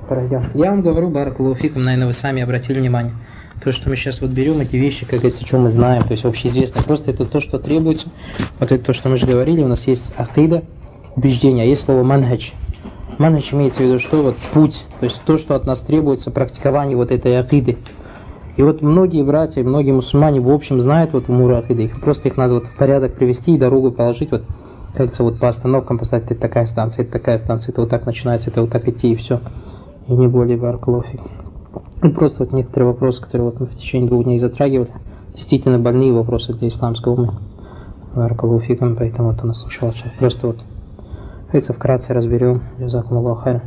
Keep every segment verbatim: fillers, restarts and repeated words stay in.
пройдем. Я вам говорю, баракаллаху фикум, наверное, вы сами обратили внимание. То, что мы сейчас вот берем эти вещи, как говорится, что мы знаем, то есть общеизвестно. Просто это то, что требуется. Вот это то, что мы же говорили, у нас есть акида, убеждение, а есть слово манхадж. Манхадж имеется в виду, что вот путь, то есть то, что от нас требуется, практикование вот этой акиды. И вот многие братья, многие мусульмане в общем знают вот умуры акиды. Просто их надо вот в порядок привести и дорогу положить, вот, как говорится, вот по остановкам поставить, это такая станция, это такая станция, это вот так начинается, это вот так идти и все. И не более, баракаллаху фикум. Ну, просто вот некоторые вопросы, которые вот мы в течение двух дней затрагивали, действительно больные вопросы для исламского ума. Баракаллаху фикум, поэтому вот у нас иншаллах просто вот, говорится, вкратце разберем. Джазакум Аллаху хайран.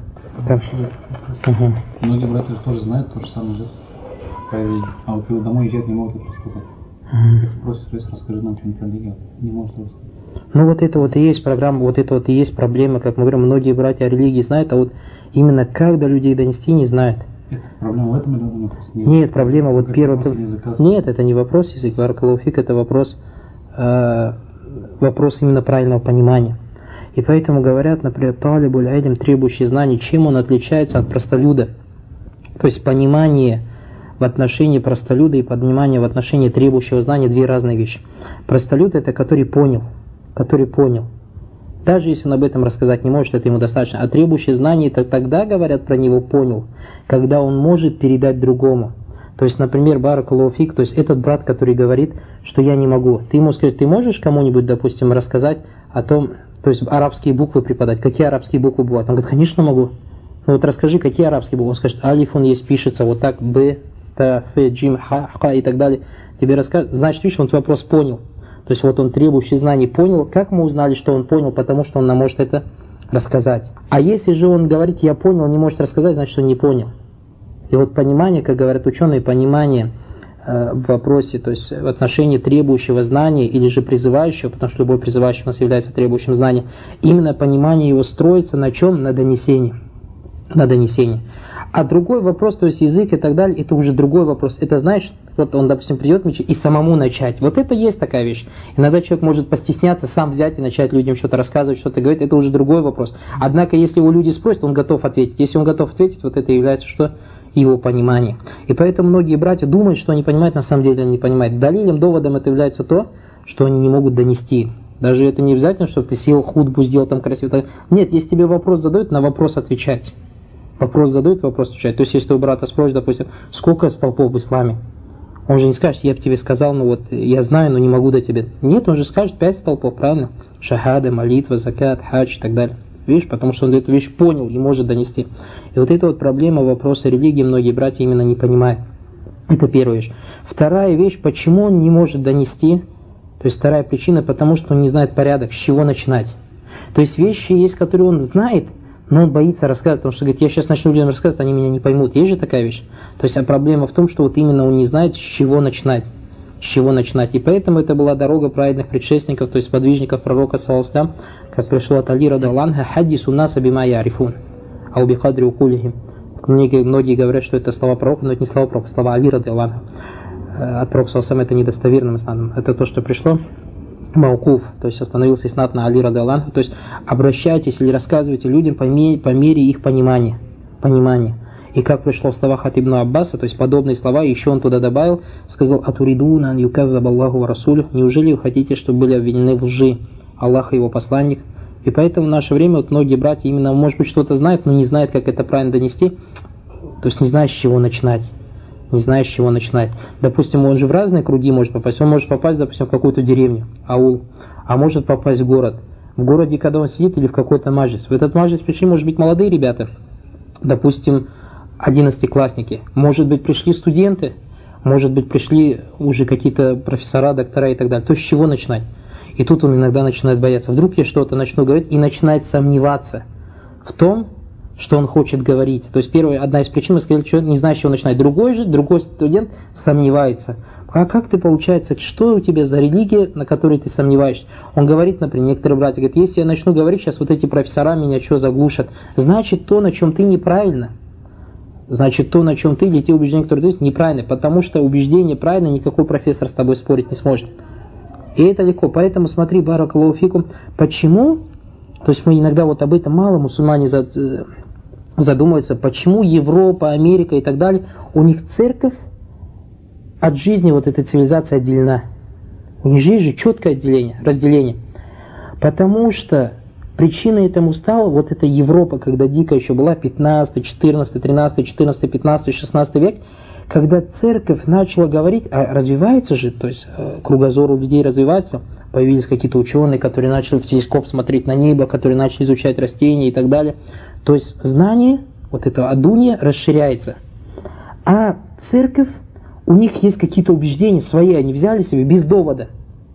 Угу. Многие братья тоже знают то же самое, а вот когда домой езжать не могут это рассказать. Угу. Просят, то расскажи нам что-нибудь про религию, не может рассказать. Ну вот это вот и есть программа, вот это вот и есть проблема, как мы говорим, многие братья о религии знают, а вот именно как до людей донести не знают. Это проблема в этом или вопрос? Нет, проблема вот первый. Вопрос Нет, это не вопрос язык, баракаллаху фик, это вопрос, э, вопрос именно правильного понимания. И поэтому говорят, например, талибуль илм, требующий знаний, чем он отличается от простолюда. То есть понимание в отношении простолюда и понимание в отношении требующего знания две разные вещи. Простолюд это который понял, который понял. Даже если он об этом рассказать не может, это ему достаточно. А требующий знаний, это тогда, говорят, про него понял, когда он может передать другому. То есть, например, баракаллаху фик, то есть этот брат, который говорит, что я не могу. Ты ему скажешь, ты можешь кому-нибудь, допустим, рассказать о том, то есть арабские буквы преподать, какие арабские буквы бывают? Он говорит, конечно могу. Ну вот расскажи, какие арабские буквы. Он скажет, алиф он есть, пишется вот так, б, та, ф, джим, ха, ха и так далее. Тебе расскажет, значит, видишь, он твой вопрос понял. То есть вот он требующий знаний понял. Как мы узнали, что он понял? Потому что он нам может это рассказать. А если же он говорит, я понял, не может рассказать, значит, он не понял. И вот понимание, как говорят ученые, понимание э, в вопросе, то есть в отношении требующего знания или же призывающего, потому что любой призывающий у нас является требующим знания, именно понимание его строится на чем? На донесении. На донесении. А другой вопрос, то есть язык и так далее, это уже другой вопрос. Это знаешь, вот он, допустим, придет и самому начать. Вот это есть такая вещь. Иногда человек может постесняться, сам взять и начать людям что-то рассказывать, что-то говорить. Это уже другой вопрос. Однако, если его люди спросят, он готов ответить. Если он готов ответить, вот это является что? Его понимание. И поэтому многие братья думают, что они понимают, на самом деле они не понимают. Далилем, доводом это является то, что они не могут донести. Даже это не обязательно, чтобы ты сел худбу, сделал там красиво. Нет, если тебе вопрос задают, на вопрос отвечать. Вопрос задают, вопрос отвечать. То есть, если у брата спросишь, допустим, сколько столпов в исламе? Он же не скажет, я бы тебе сказал, ну вот, я знаю, но не могу до тебя. Нет, он же скажет пять столпов, правильно? Шахада, молитва, закат, хадж и так далее. Видишь, потому что он эту вещь понял и может донести. И вот эта вот проблема вопроса религии многие братья именно не понимают. Это первая вещь. Вторая вещь, почему он не может донести, то есть вторая причина, потому что он не знает порядок, с чего начинать. То есть вещи есть, которые он знает, но он боится рассказывать, потому что говорит, я сейчас начну людям рассказывать, они меня не поймут. Есть же такая вещь? То есть а проблема в том, что вот именно он не знает, с чего начинать. С чего начинать. И поэтому это была дорога праведных предшественников, то есть подвижников пророка, саллаллаху алейхи ва саллям, как пришло от Али радхиаллаху анху, хаддису наса бима ярифун, ау бикадри укулихим. Многие, многие говорят, что это слова пророка, но это не слова пророка, слова Али радхиаллаху анху. От пророка, саллаллаху алейхи ва саллям, это недостоверным иснадом. Это то, что пришло. Маукуф, то есть остановился иснад на Али радхиаллаху анху, то есть обращайтесь или рассказывайте людям по мере, по мере их понимания. понимания. И как пришло в словах от Ибн Аббаса, то есть подобные слова, еще он туда добавил, сказал, «Атуридуна ан юказзаб Аллаху ва расулюх», неужели вы хотите, чтобы были обвинены в лжи Аллах и его посланник? И поэтому в наше время вот многие братья именно, может быть, что-то знают, но не знают, как это правильно донести, то есть не знают, с чего начинать. Не знает, с чего начинать. Допустим, он же в разные круги может попасть. Он может попасть, допустим, в какую-то деревню, аул, а может попасть в город. В городе, когда он сидит, или в какой-то маджлис. В этот маджлис пришли, может быть, молодые ребята, допустим, одиннадцатиклассники. Может быть, пришли студенты, может быть, пришли уже какие-то профессора, доктора и так далее. То есть, с чего начинать? И тут он иногда начинает бояться. Вдруг я что-то начну говорить и начинает сомневаться в том, что он хочет говорить. То есть первая, одна из причин, мы сказали, что не знает, с чего начинать. Другой же, другой студент сомневается. А как ты, получается, что у тебя за религия, на которой ты сомневаешься? Он говорит, например, некоторые братья говорят, если я начну говорить, сейчас вот эти профессора меня что заглушат. Значит, то, на чем ты неправильно. Значит, то, на чем ты, или те убеждения, которые ты, неправильно. Потому что убеждение правильно, никакой профессор с тобой спорить не сможет. И это легко. Поэтому смотри, баракаллаху фикум, почему, то есть мы иногда вот об этом мало мусульмане за... задумываются, почему Европа, Америка и так далее, у них церковь от жизни вот этой цивилизации отделена. У них же есть четкое отделение, разделение. Потому что причиной этому стала вот эта Европа, когда дико еще была, пятнадцатый, четырнадцатый, тринадцатый, четырнадцатый, пятнадцатый, шестнадцатый век, когда церковь начала говорить, а развивается же, то есть кругозор у людей развивается, появились какие-то ученые, которые начали в телескоп смотреть на небо, которые начали изучать растения и так далее. То есть знание, вот это адунья, расширяется. А церковь, у них есть какие-то убеждения свои, они взяли себе без довода.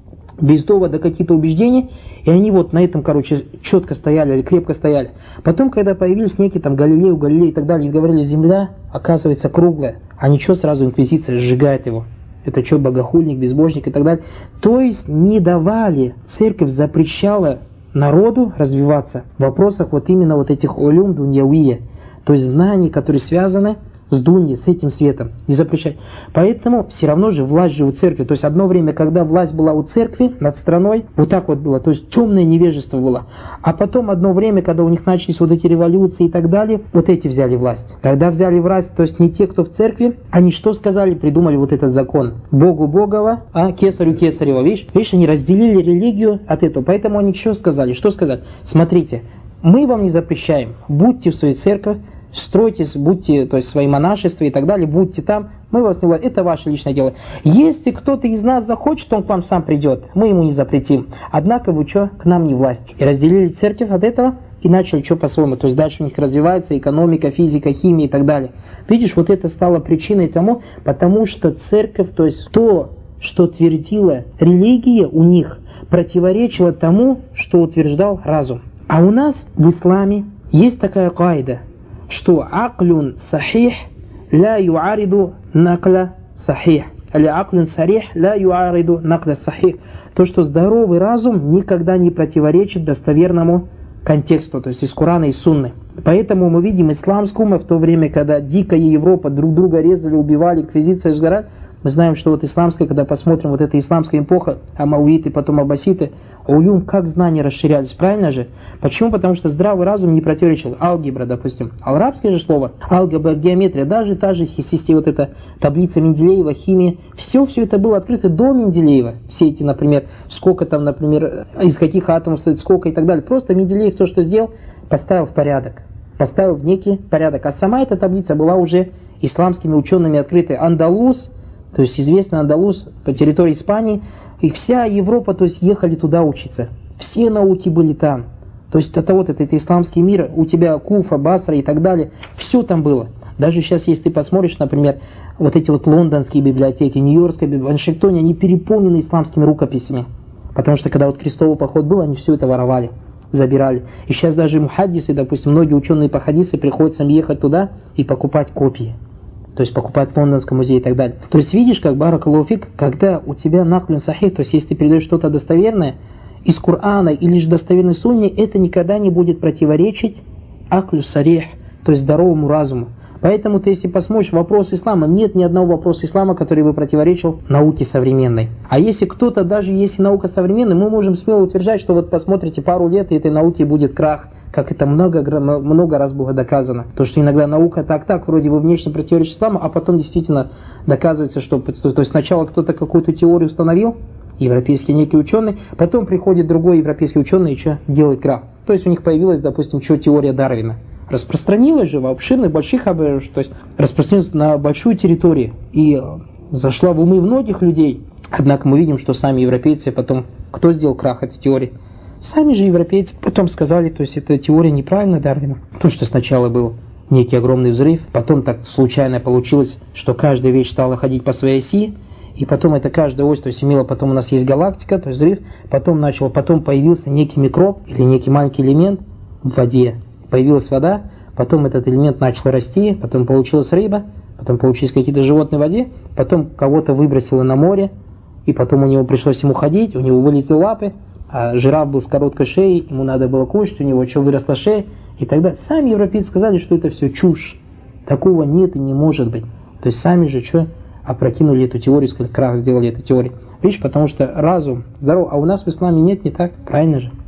Без довода какие-то убеждения, и они вот на этом, короче, четко стояли или крепко стояли. Потом, когда появились некие там Галилею, Галилей и так далее, и говорили, земля, оказывается, круглая, а ничего, сразу инквизиция сжигает его. Это что, богохульник, безбожник и так далее. То есть не давали, церковь запрещала народу развиваться в вопросах вот именно вот этих улюм дуньявия, то есть знаний, которые связаны с дуньей, с этим светом, не запрещать. Поэтому все равно же власть же у церкви. То есть одно время, когда власть была у церкви над страной, вот так вот было, то есть темное невежество было. А потом одно время, когда у них начались вот эти революции и так далее, вот эти взяли власть. Когда взяли власть, то есть не те, кто в церкви, они что сказали? Придумали вот этот закон. Богу Богова, а кесарю Кесарева. Видишь? Видишь, они разделили религию от этого. Поэтому они что сказали? Что сказали? Смотрите, мы вам не запрещаем, будьте в своей церкви, стройтесь, будьте, то есть свои монашества и так далее, будьте там, мы вас не власть, это ваше личное дело. Если кто-то из нас захочет, он к вам сам придет, мы ему не запретим. Однако вы что, к нам не власть. И разделили церковь от этого и начали что по-своему. То есть дальше у них развивается экономика, физика, химия и так далее. Видишь, вот это стало причиной тому, потому что церковь, то есть то, что твердила религия у них, противоречило тому, что утверждал разум. А у нас в исламе есть такая каида, что аклюн сахих ля юариду накля сахих. Или аклюн сарих ля юариду накля сахих. То, что здоровый разум никогда не противоречит достоверному контексту, то есть из Корана и Сунны. Поэтому мы видим исламскую умму в то время, когда дикая Европа друг друга резали, убивали, инквизиция сгорала. Мы знаем, что вот исламская, когда посмотрим вот эта исламская эпоха, амауиты, потом аббаситы, улюм, как знания расширялись, правильно же? Почему? Потому что здравый разум не противоречил. Алгебра, допустим, арабское же слово, алгебра, геометрия, даже та же система, вот эта таблица Менделеева, химия, все, все это было открыто до Менделеева. Все эти, например, сколько там, например, из каких атомов состоит сколько и так далее. Просто Менделеев то, что сделал, поставил в порядок, поставил в некий порядок. А сама эта таблица была уже исламскими учеными открыта. Андалус, то есть известный Андалус по территории Испании, и вся Европа, то есть ехали туда учиться. Все науки были там. То есть это вот этот исламский мир, у тебя Куфа, Басра и так далее, все там было. Даже сейчас, если ты посмотришь, например, вот эти вот лондонские библиотеки, нью-йоркская библиотека, в Вашингтоне, они переполнены исламскими рукописями. Потому что когда вот крестовый поход был, они все это воровали, забирали. И сейчас даже мухаддисы, допустим, многие ученые по хадису приходится ехать туда и покупать копии. То есть покупать в Лондонском музее и так далее. То есть видишь, как баракаллаху фик, когда у тебя наклюн сахих, то есть если ты передаешь что-то достоверное из Корана или же достоверной сунне, это никогда не будет противоречить аклю сарих, то есть здоровому разуму. Поэтому ты, если посмотришь вопрос ислама, нет ни одного вопроса ислама, который бы противоречил науке современной. А если кто-то, даже если наука современная, мы можем смело утверждать, что вот посмотрите пару лет, и этой науке будет крах. Как это много, много раз было доказано. То, что иногда наука так-так, вроде бы внешне противоречит исламу, а потом действительно доказывается, что то, то есть сначала кто-то какую-то теорию установил, европейский некий ученый, потом приходит другой европейский ученый и что делает крах. То есть у них появилась, допустим, что теория Дарвина. Распространилась же в обширных, больших, то есть распространилась на большую территорию и зашла в умы многих людей. Однако мы видим, что сами европейцы потом, кто сделал крах этой теории? Сами же европейцы потом сказали, то есть эта теория неправильна Дарвина. То, что сначала был некий огромный взрыв, потом так случайно получилось, что каждая вещь стала ходить по своей оси, и потом это каждая ось, то есть имела, потом у нас есть галактика, то есть взрыв, потом начал, потом появился некий микроб или некий маленький элемент в воде. Появилась вода, потом этот элемент начал расти, потом получилась рыба, потом получились какие-то животные в воде, потом кого-то выбросило на море, и потом у него пришлось ему ходить, у него вылезли лапы, а жираф был с короткой шеей, ему надо было кушать, у него что, выросла шея, и тогда сами европейцы сказали, что это все чушь. Такого нет и не может быть. То есть сами же что, опрокинули эту теорию, сказали, крах сделали эту теорию. Видишь, потому что разум здоров, а у нас в исламе нет, не так, правильно же?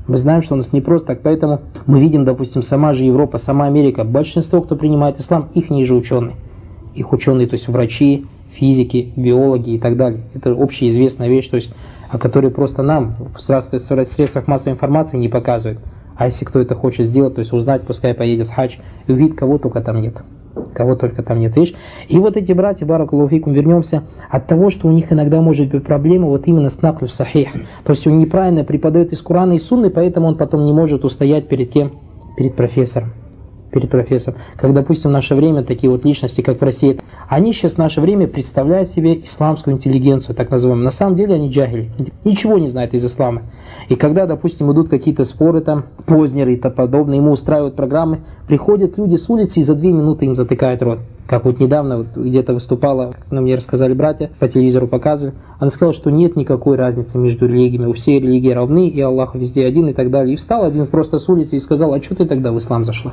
Мы знаем, что у нас не просто так, поэтому мы видим, допустим, сама же Европа, сама Америка, большинство, кто принимает ислам, их ниже ученые. Их ученые, то есть врачи, физики, биологи и так далее. Это общеизвестная вещь, то есть, о которой просто нам в средствах массовой информации не показывают. А если кто это хочет сделать, то есть узнать, пускай поедет в хадж и увидит, кого только там нет. Кого только там нет, видишь? И вот эти братья, баракаллаху фикум, вернемся от того, что у них иногда может быть проблема вот именно с наклю сахих. То есть он неправильно преподает из Корана и Сунны, поэтому он потом не может устоять перед кем? Перед профессором. Перед профессором. Как, допустим, в наше время такие вот личности, как в России, они сейчас в наше время представляют себе исламскую интеллигенцию, так называемую. На самом деле они джахили, ничего не знают из ислама. И когда, допустим, идут какие-то споры, там, познеры и тому подобное, ему устраивают программы, приходят люди с улицы и за две минуты им затыкают рот. Как вот недавно вот где-то выступала, как нам мне рассказали братья, по телевизору показывали, она сказала, что нет никакой разницы между религиями, у всей религии равны, и Аллах везде один и так далее. И встал один просто с улицы и сказал: а что ты тогда в ислам зашла?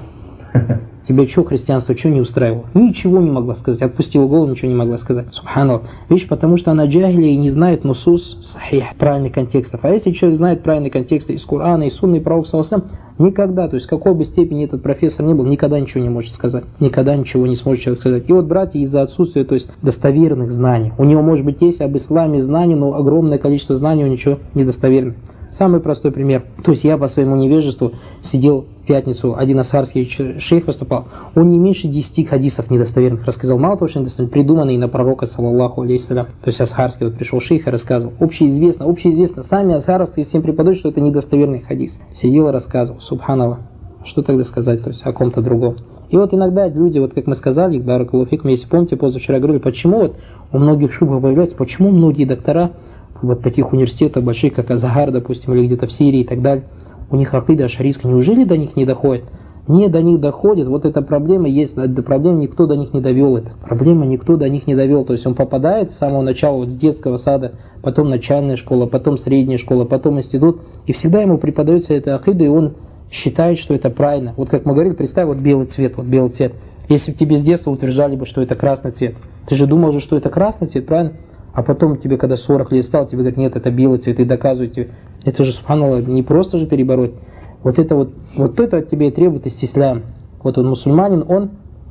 Тебе что христианство, что не устраивало? Ничего не могла сказать, отпустила голову, ничего не могла сказать. Субханаллах. Видишь, потому что она джахили и не знает нусус сахих, правильных контекстов. А если человек знает правильные контексты из Корана, из Сунны, и пророк саллаллаху алейхи ва саллям, никогда, то есть в какой бы степени этот профессор ни был, никогда ничего не может сказать. Никогда ничего не сможет человек сказать. И вот, братья, из-за отсутствия, то есть достоверных знаний, у него, может быть, есть об исламе знания, но огромное количество знаний у него недостоверных. Самый простой пример. То есть я по своему невежеству сидел в пятницу, один асхарский шейх выступал, он не меньше десяти хадисов недостоверных рассказал. Мало того, что недостоверных, придуманные на пророка, саллаллаху алейхиссалям. То есть асхарский, вот пришел шейх и рассказывал. Общеизвестно, общеизвестно, сами асхаровцы всем преподают, что это недостоверный хадис. Сидел и рассказывал. Субханаллах. Что тогда сказать, то есть о ком-то другом? И вот иногда люди, вот как мы сказали, баракаллаху фикум, если помните, позавчера говорили, почему вот у многих шубх появляется, почему многие доктора вот таких университетов больших, как Азхар, допустим, или где-то в Сирии и так далее, у них акида ашарийская, неужели до них не доходит? Не, до них доходит, вот эта проблема есть, эта проблема никто до них не довел, это проблема никто до них не довел, то есть он попадает с самого начала, вот с детского сада, потом начальная школа, потом средняя школа, потом институт, и всегда ему преподается эта акида, и он считает, что это правильно. Вот как мы говорили, представь, вот белый цвет, вот белый цвет, если бы тебе с детства утверждали бы, что это красный цвет, ты же думал же, что это красный цвет, правильно? А потом тебе, когда сорок лет стал, тебе говорят: нет, это белый цвет, и доказывают тебе. Это же, субханаллах, не просто же перебороть. Вот это вот, вот это от тебя и требует истислям. Вот он мусульманин, он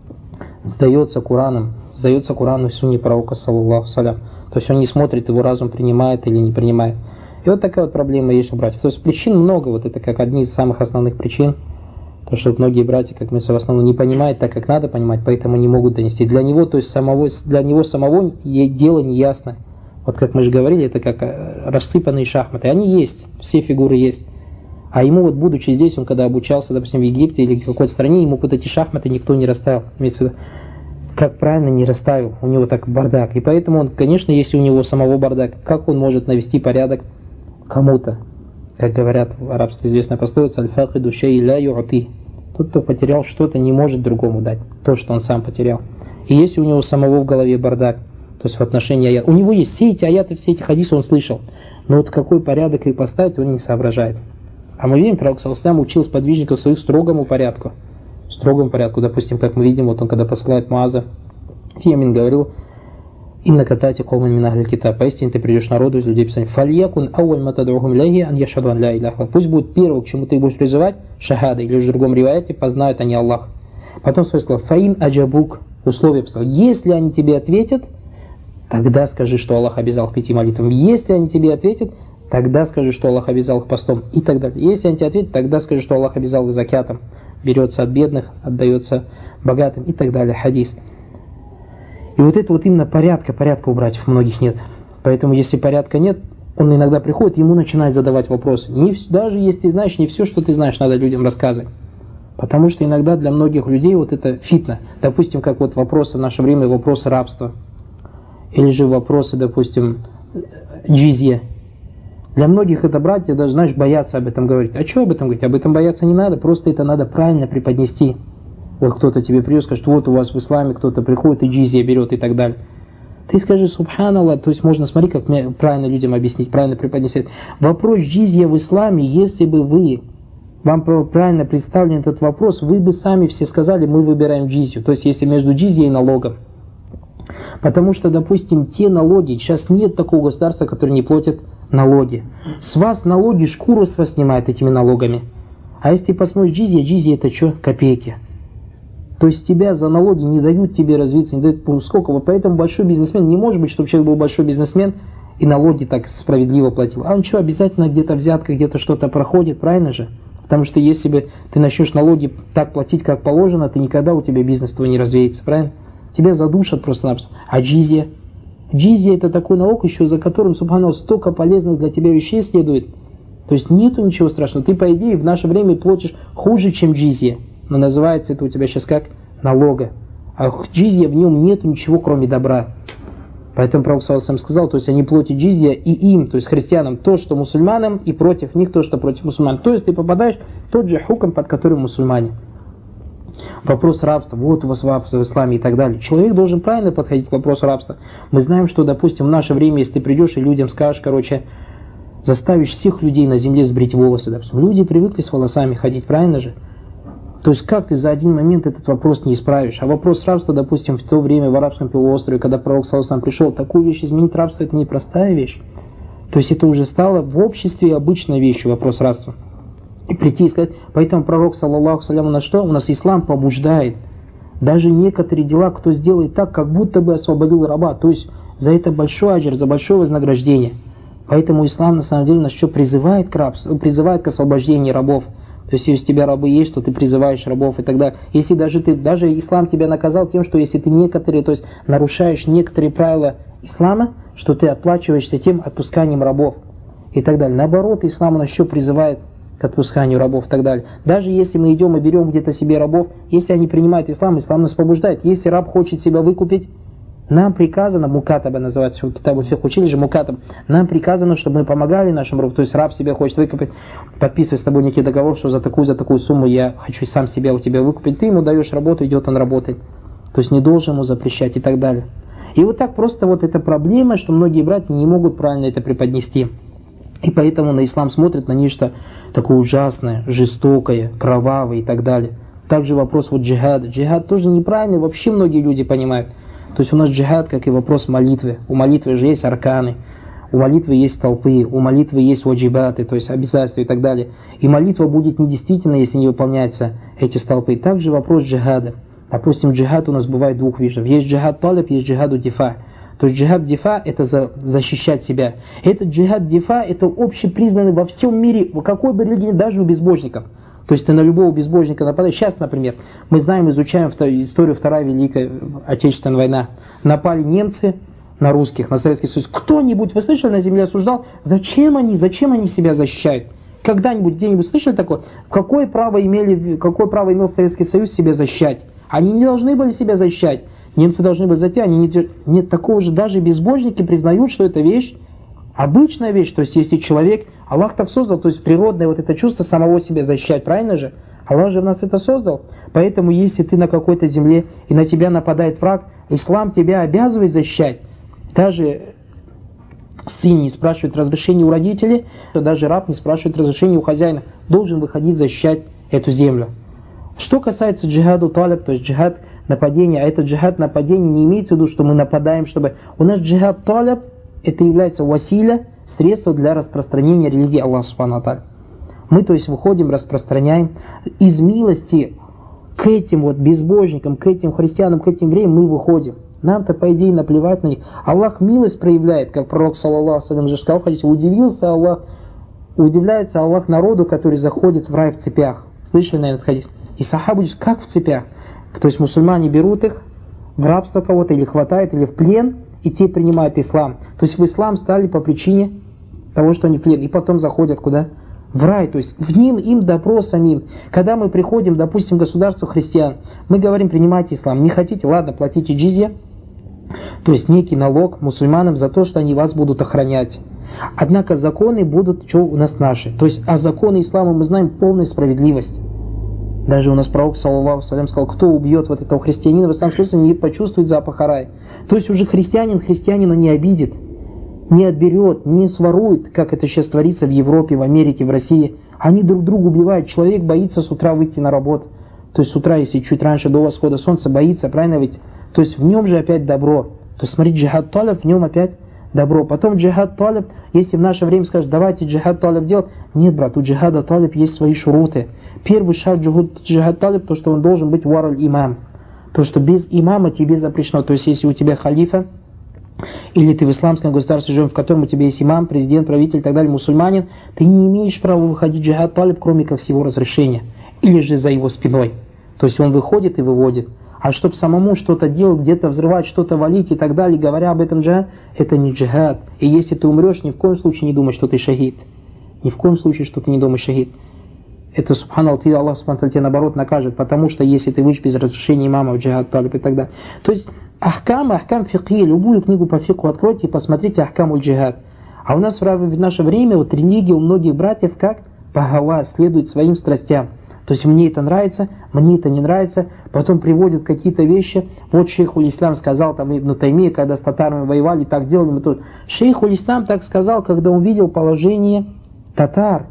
сдается Кораном, сдается Корану и сунне пророка, саллаллаху салям. То есть он не смотрит, его разум принимает или не принимает. И вот такая вот проблема есть у братьев. То есть причин много, вот это как одни из самых основных причин. То, что многие братья, как мы в основном, не понимают так, как надо понимать, поэтому не могут донести. Для него, то есть самого, для него самого дело не ясно. Вот как мы же говорили, это как рассыпанные шахматы. Они есть, все фигуры есть. А ему вот, будучи здесь, он когда обучался, допустим, в Египте или в какой-то стране, ему вот эти шахматы никто не расставил. Имеется в виду, как правильно не расставил, у него так бардак. И поэтому он, конечно, если у него самого бардак, как он может навести порядок кому-то? Как говорят в арабстве известная пословица: «Аль-факиду шей ля ю'ти». Тот, кто потерял что-то, не может другому дать то, что он сам потерял. И если у него самого в голове бардак, то есть в отношении аят, у него есть все эти аяты, все эти хадисы, он слышал, но вот какой порядок их поставить, он не соображает. А мы видим, пророк саллаллаху алейхи ва саллям учил сподвижников своих строгому порядку. Строгому порядку. Допустим, как мы видим, вот он когда посылает Муаза в Йемен, говорил: «Инна катати кауман мин ахлил китаб». Поистине ты придешь народу из людей Писания. «Фальякун ауаль матадухум ляхи ан яшхаду ан ля иляха». Пусть будет первым, к чему ты будешь призывать, шахада, или в другом риваяте, познают они Аллах. Потом свой сказал: «Фаин аджабук». Условие писал: если они тебе ответят, тогда скажи, что Аллах обязал их пяти молитвам. Если они тебе ответят, тогда скажи, что Аллах обязал их постом. И так далее. Если они тебе ответят, тогда скажи, что Аллах обязал их закятом. Берется от бедных, отдается богатым и так далее. Хадис. И вот это вот именно порядка, порядка у братьев многих нет. Поэтому если порядка нет, он иногда приходит, ему начинает задавать вопросы. Не, даже если ты знаешь, не все, что ты знаешь, надо людям рассказывать. Потому что иногда для многих людей вот это фитна. Допустим, как вот вопросы в наше время, вопросы рабства. Или же вопросы, допустим, джизья. Для многих это братья даже, знаешь, боятся об этом говорить. А что об этом говорить? Об этом бояться не надо, просто это надо правильно преподнести. Вот кто-то тебе придет, скажет: вот у вас в исламе кто-то приходит и джизья берет и так далее. Ты скажи: субханаллах, то есть можно, смотри, как мне правильно людям объяснить, правильно преподнести. Вопрос джизья в исламе, если бы вы, вам правильно представлен этот вопрос, вы бы сами все сказали: мы выбираем джизью. То есть если между джизьей и налогом. Потому что, допустим, те налоги, сейчас нет такого государства, которое не платит налоги. С вас налоги, шкуру с вас снимают этими налогами. А если ты посмотришь джизья, джизья это что? Копейки. То есть тебя за налоги не дают тебе развиться, не дают сколько. Вот поэтому большой бизнесмен, не может быть, чтобы человек был большой бизнесмен и налоги так справедливо платил. А он что, обязательно где-то взятка, где-то что-то проходит, правильно же? Потому что если бы ты начнешь налоги так платить, как положено, ты никогда у тебя бизнес твой не развеется, правильно? Тебя задушат просто-напросто. А джизья? Джизья это такой налог, еще за которым, субханаллах, столько полезных для тебя вещей следует. То есть нету ничего страшного. Ты, по идее, в наше время платишь хуже, чем джизья. Но называется это у тебя сейчас как налога. А джизья, в нем нету ничего, кроме добра. Поэтому Пророк саллаллаху алейхи ва саллям сказал, то есть они платят джизья и им, то есть христианам, то, что мусульманам, и против них то, что против мусульман. То есть ты попадаешь в тот же хукм, под которым мусульмане. Вопрос рабства, вот у вас рабство в исламе и так далее. Человек должен правильно подходить к вопросу рабства. Мы знаем, что, допустим, в наше время, если ты придешь и людям скажешь, короче, заставишь всех людей на земле сбрить волосы, допустим. Люди привыкли с волосами ходить, правильно же? То есть как ты за один момент этот вопрос не исправишь? А вопрос рабства, допустим, в то время в арабском полуострове, когда Пророк саллаллаху алейхи ва саллям пришел, такую вещь изменить рабство, это непростая вещь. То есть это уже стало в обществе обычной вещью, вопрос рабства. И прийти и сказать, поэтому Пророк саллаллаху алейхи ва саллям у нас что? У нас ислам побуждает. Даже некоторые дела, кто сделает так, как будто бы освободил раба. То есть за это большой аджр, за большое вознаграждение. Поэтому ислам на самом деле нас что призывает к рабству, призывает к освобождению рабов. То есть, если у тебя рабы есть, то ты призываешь рабов и так далее. Если даже ты, даже ислам тебя наказал тем, что если ты некоторые, то есть нарушаешь некоторые правила ислама, что ты отплачиваешься тем отпусканием рабов и так далее. Наоборот, ислам нас еще призывает к отпусканию рабов и так далее. Даже если мы идем и берем где-то себе рабов, если они принимают ислам, ислам нас побуждает. Если раб хочет себя выкупить, нам приказано, мукатаба называется, в китабу фикх учили же мукатаб, нам приказано, чтобы мы помогали нашим рабам, то есть раб себя хочет выкупить, подписывает с тобой некий договор, что за такую, за такую сумму я хочу сам себя у тебя выкупить, ты ему даешь работу, идет он работать, то есть не должен ему запрещать и так далее. И вот так просто вот эта проблема, что многие братья не могут правильно это преподнести, и поэтому на ислам смотрят на нечто такое ужасное, жестокое, кровавое и так далее. Также вопрос вот джихада, джихад тоже неправильный, вообще многие люди понимают. То есть у нас джихад, как и вопрос молитвы. У молитвы же есть арканы, у молитвы есть толпы, у молитвы есть ваджибаты, то есть обязательства и так далее. И молитва будет недействительна, если не выполняются эти столпы. Также вопрос джихада. Допустим, джихад у нас бывает двух видов. Есть джихад талиб, есть джихад дифа. То есть джихад дифа это за, защищать себя. Этот джихад дифа это общепризнанный во всем мире, в какой бы религии, даже у безбожников. То есть ты на любого безбожника нападаешь. Сейчас, например, мы знаем, изучаем историю Вторая Великая Отечественная война. Напали немцы на русских, на Советский Союз. Кто-нибудь, вы слышали, на земле осуждал? Зачем они, зачем они себя защищают? Когда-нибудь, где-нибудь слышали такое? Какое право, имели, какое право имел Советский Союз себя защищать? Они не должны были себя защищать. Немцы должны были зайти, они не... Нет, такого же даже безбожники признают, что это вещь, обычная вещь. То есть если человек... Аллах так создал, то есть природное вот это чувство самого себя защищать, правильно же? Аллах же в нас это создал. Поэтому если ты на какой-то земле и на тебя нападает враг, ислам тебя обязывает защищать. Даже сын не спрашивает разрешения у родителей, даже раб не спрашивает разрешения у хозяина. Должен выходить защищать эту землю. Что касается джихаду талиб, то есть джихад нападения, а этот джихад нападения не имеется в виду, что мы нападаем, чтобы... У нас джихад талиб, это является василя, средство для распространения религии Аллаха Субхану ва Тааля. Мы, то есть, выходим, распространяем из милости к этим вот безбожникам, к этим христианам, к этим евреям мы выходим. Нам-то, по идее, наплевать на них. Аллах милость проявляет, как пророк, саллаллаху алейхи ва саллям, же сказал в хадисе, удивился Аллах, удивляется Аллах народу, который заходит в рай в цепях. Слышали, наверное, хадис? И сахабы говорят, как в цепях? То есть мусульмане берут их в рабство кого-то, или хватают, или в плен, и те принимают ислам. То есть в ислам стали по причине того, что они в плен. И потом заходят куда? В рай. То есть в ним им добро самим. Когда мы приходим, допустим, к государству христиан, мы говорим, принимайте ислам. Не хотите? Ладно, платите джизья. То есть некий налог мусульманам за то, что они вас будут охранять. Однако законы будут, что у нас наши. То есть, а законы ислама мы знаем полная справедливость. Даже у нас пророк, саллаллаху алейхи ва саллям, сказал, кто убьет вот этого христианина, в исламском смысле не почувствует запах рая. То есть уже христианин христианина не обидит, не отберет, не сворует, как это сейчас творится в Европе, в Америке, в России. Они друг друга убивают. Человек боится с утра выйти на работу. То есть с утра, если чуть раньше до восхода солнца, боится, правильно ведь? То есть в нем же опять добро. То есть смотри, джихад талиб, в нем опять добро. Потом джихад талиб, если в наше время скажешь, давайте джихад талиб делать, нет, брат, у джихада талиб есть свои шуруты. Первый шаг джихад талиб, то, что он должен быть вараль имам. То, что без имама тебе запрещено. То есть, если у тебя халифа, или ты в исламском государстве живешь, в котором у тебя есть имам, президент, правитель и так далее, мусульманин, ты не имеешь права выходить джихад талиб, кроме как с его разрешения. Или же за его спиной. То есть, он выходит и выводит. А чтобы самому что-то делать, где-то взрывать, что-то валить и так далее, говоря об этом джихад, это не джихад. И если ты умрешь, ни в коем случае не думай, что ты шахид. Ни в коем случае, что ты не думаешь шахид. Это, субханаллах, Аллах субханаллах тебя наоборот накажет, потому что если ты выйдешь без разрешения имама в джихад талиб и так далее. То есть, ахкам, ахкам фикхи, любую книгу по фикху откройте и посмотрите ахкам уль-джихад. А у нас в наше время вот религия у многих братьев как пагава, следует своим страстям. То есть мне это нравится, мне это не нравится, потом приводят какие-то вещи. Вот шейх уль-Ислам сказал, там Ибн Таймия, когда с татарами воевали, так делали мы тоже. Шейх уль-Ислам так сказал, когда он видел положение татар.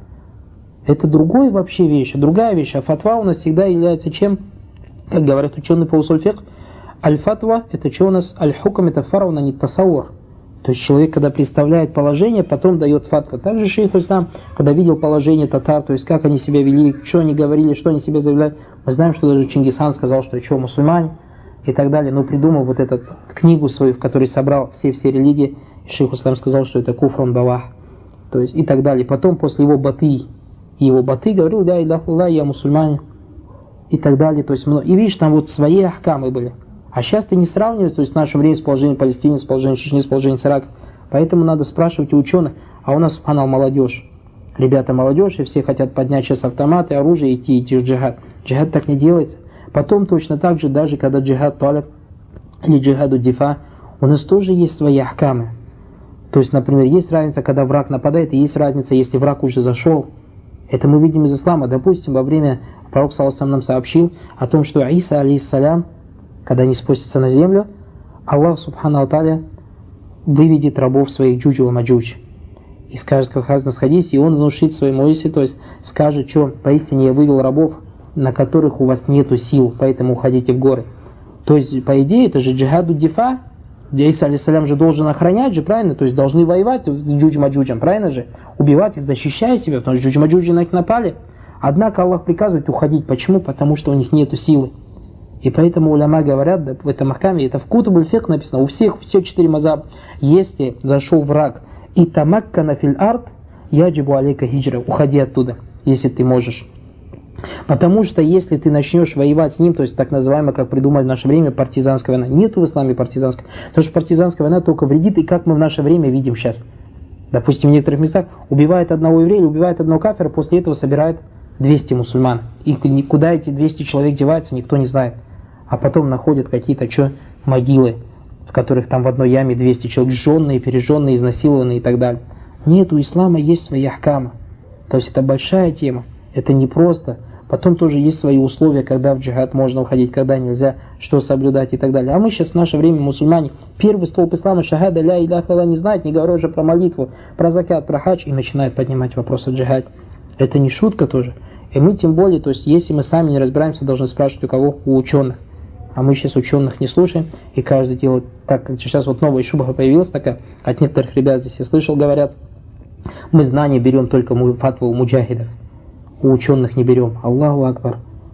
Это другой вообще вещь, другая вещь. А фатва у нас всегда является чем? Как говорят ученые по усуль фикх, аль-фатва, это что у нас? Аль-хукам, это фарауна, не тасаур. То есть человек, когда представляет положение, потом дает фатва. Также шейх Ислам, когда видел положение татар, то есть как они себя вели, что они говорили, что они себя заявляли. Мы знаем, что даже Чингисхан сказал, что что, мусульмане и так далее. Но придумал вот эту книгу свою, в которой собрал все-все религии. Шейх Ислам сказал, что это куфрун бавах. То есть и так далее. Потом после его баты, его баты говорил, да, илях Аллах, я мусульманин. И так далее. То есть, и видишь, там вот свои ахкамы были. А сейчас ты не сравниваешь, то есть в наше время с положением Палестины, с положением Чечни, с положением Ирака. Поэтому надо спрашивать у ученых. А у нас, субханал, молодежь. Ребята молодежь, и все хотят поднять сейчас автоматы, оружие, идти, идти в джихад. Джихад так не делается. Потом точно так же, даже когда джихад талиб или джихаду дифа, у нас тоже есть свои ахкамы. То есть, например, есть разница, когда враг нападает, и есть разница, если враг уже зашел. Это мы видим из ислама. Допустим, во время пророк саллаллаху нам сообщил о том, что Иса, алейхиссалям, когда они спустятся на землю, Аллах субхану тааля выведет рабов своих джуджу ва маджудж. И скажет, как сказано в хадисе, и он внушит своему Исе, то есть скажет, что поистине я вывел рабов, на которых у вас нету сил, поэтому уходите в горы. То есть, по идее, это же джихаду дифа, Иса алейхиссалям же должен охранять же, правильно? То есть должны воевать с джудж-маджуджем, правильно же? Убивать их, защищая себя, потому что джудж-маджуджи на них напали. Однако Аллах приказывает уходить. Почему? Потому что у них нету силы. И поэтому уляма говорят, да, в этом ахкаме, это в Кутубуль фикх написано, у всех, все четыре мазхаба, если зашел враг, и тамаккана филь ард, яджибу алейка хиджра, уходи оттуда, если ты можешь. Потому что если ты начнешь воевать с ним, то есть так называемая, как придумали в наше время, партизанская война, нету в исламе партизанской, потому что партизанская война только вредит, и как мы в наше время видим сейчас. Допустим, в некоторых местах убивает одного еврея, убивает одного кафира, после этого собирает двести мусульман. И куда эти двести человек деваются, никто не знает. А потом находят какие-то что, могилы, в которых там в одной яме двести человек сжженные, пережженные, изнасилованные и так далее. Нет, у ислама есть свои ахкамы. То есть это большая тема. Это не просто. Потом тоже есть свои условия, когда в джихад можно уходить, когда нельзя, что соблюдать и так далее. А мы сейчас в наше время, мусульмане, первый столб ислама, шахада, ля иляха илля, не знают, не говоря уже про молитву, про закат, про хадж, и начинают поднимать вопрос о джихаде. Это не шутка тоже. И мы тем более, то есть если мы сами не разбираемся, должны спрашивать у кого? У ученых. А мы сейчас ученых не слушаем, и каждый делает так, как сейчас вот новая шубха появилась такая, от некоторых ребят здесь я слышал, говорят, мы знания берем только фатву у муджахидов, у ученых не берем. Аллаху акбар.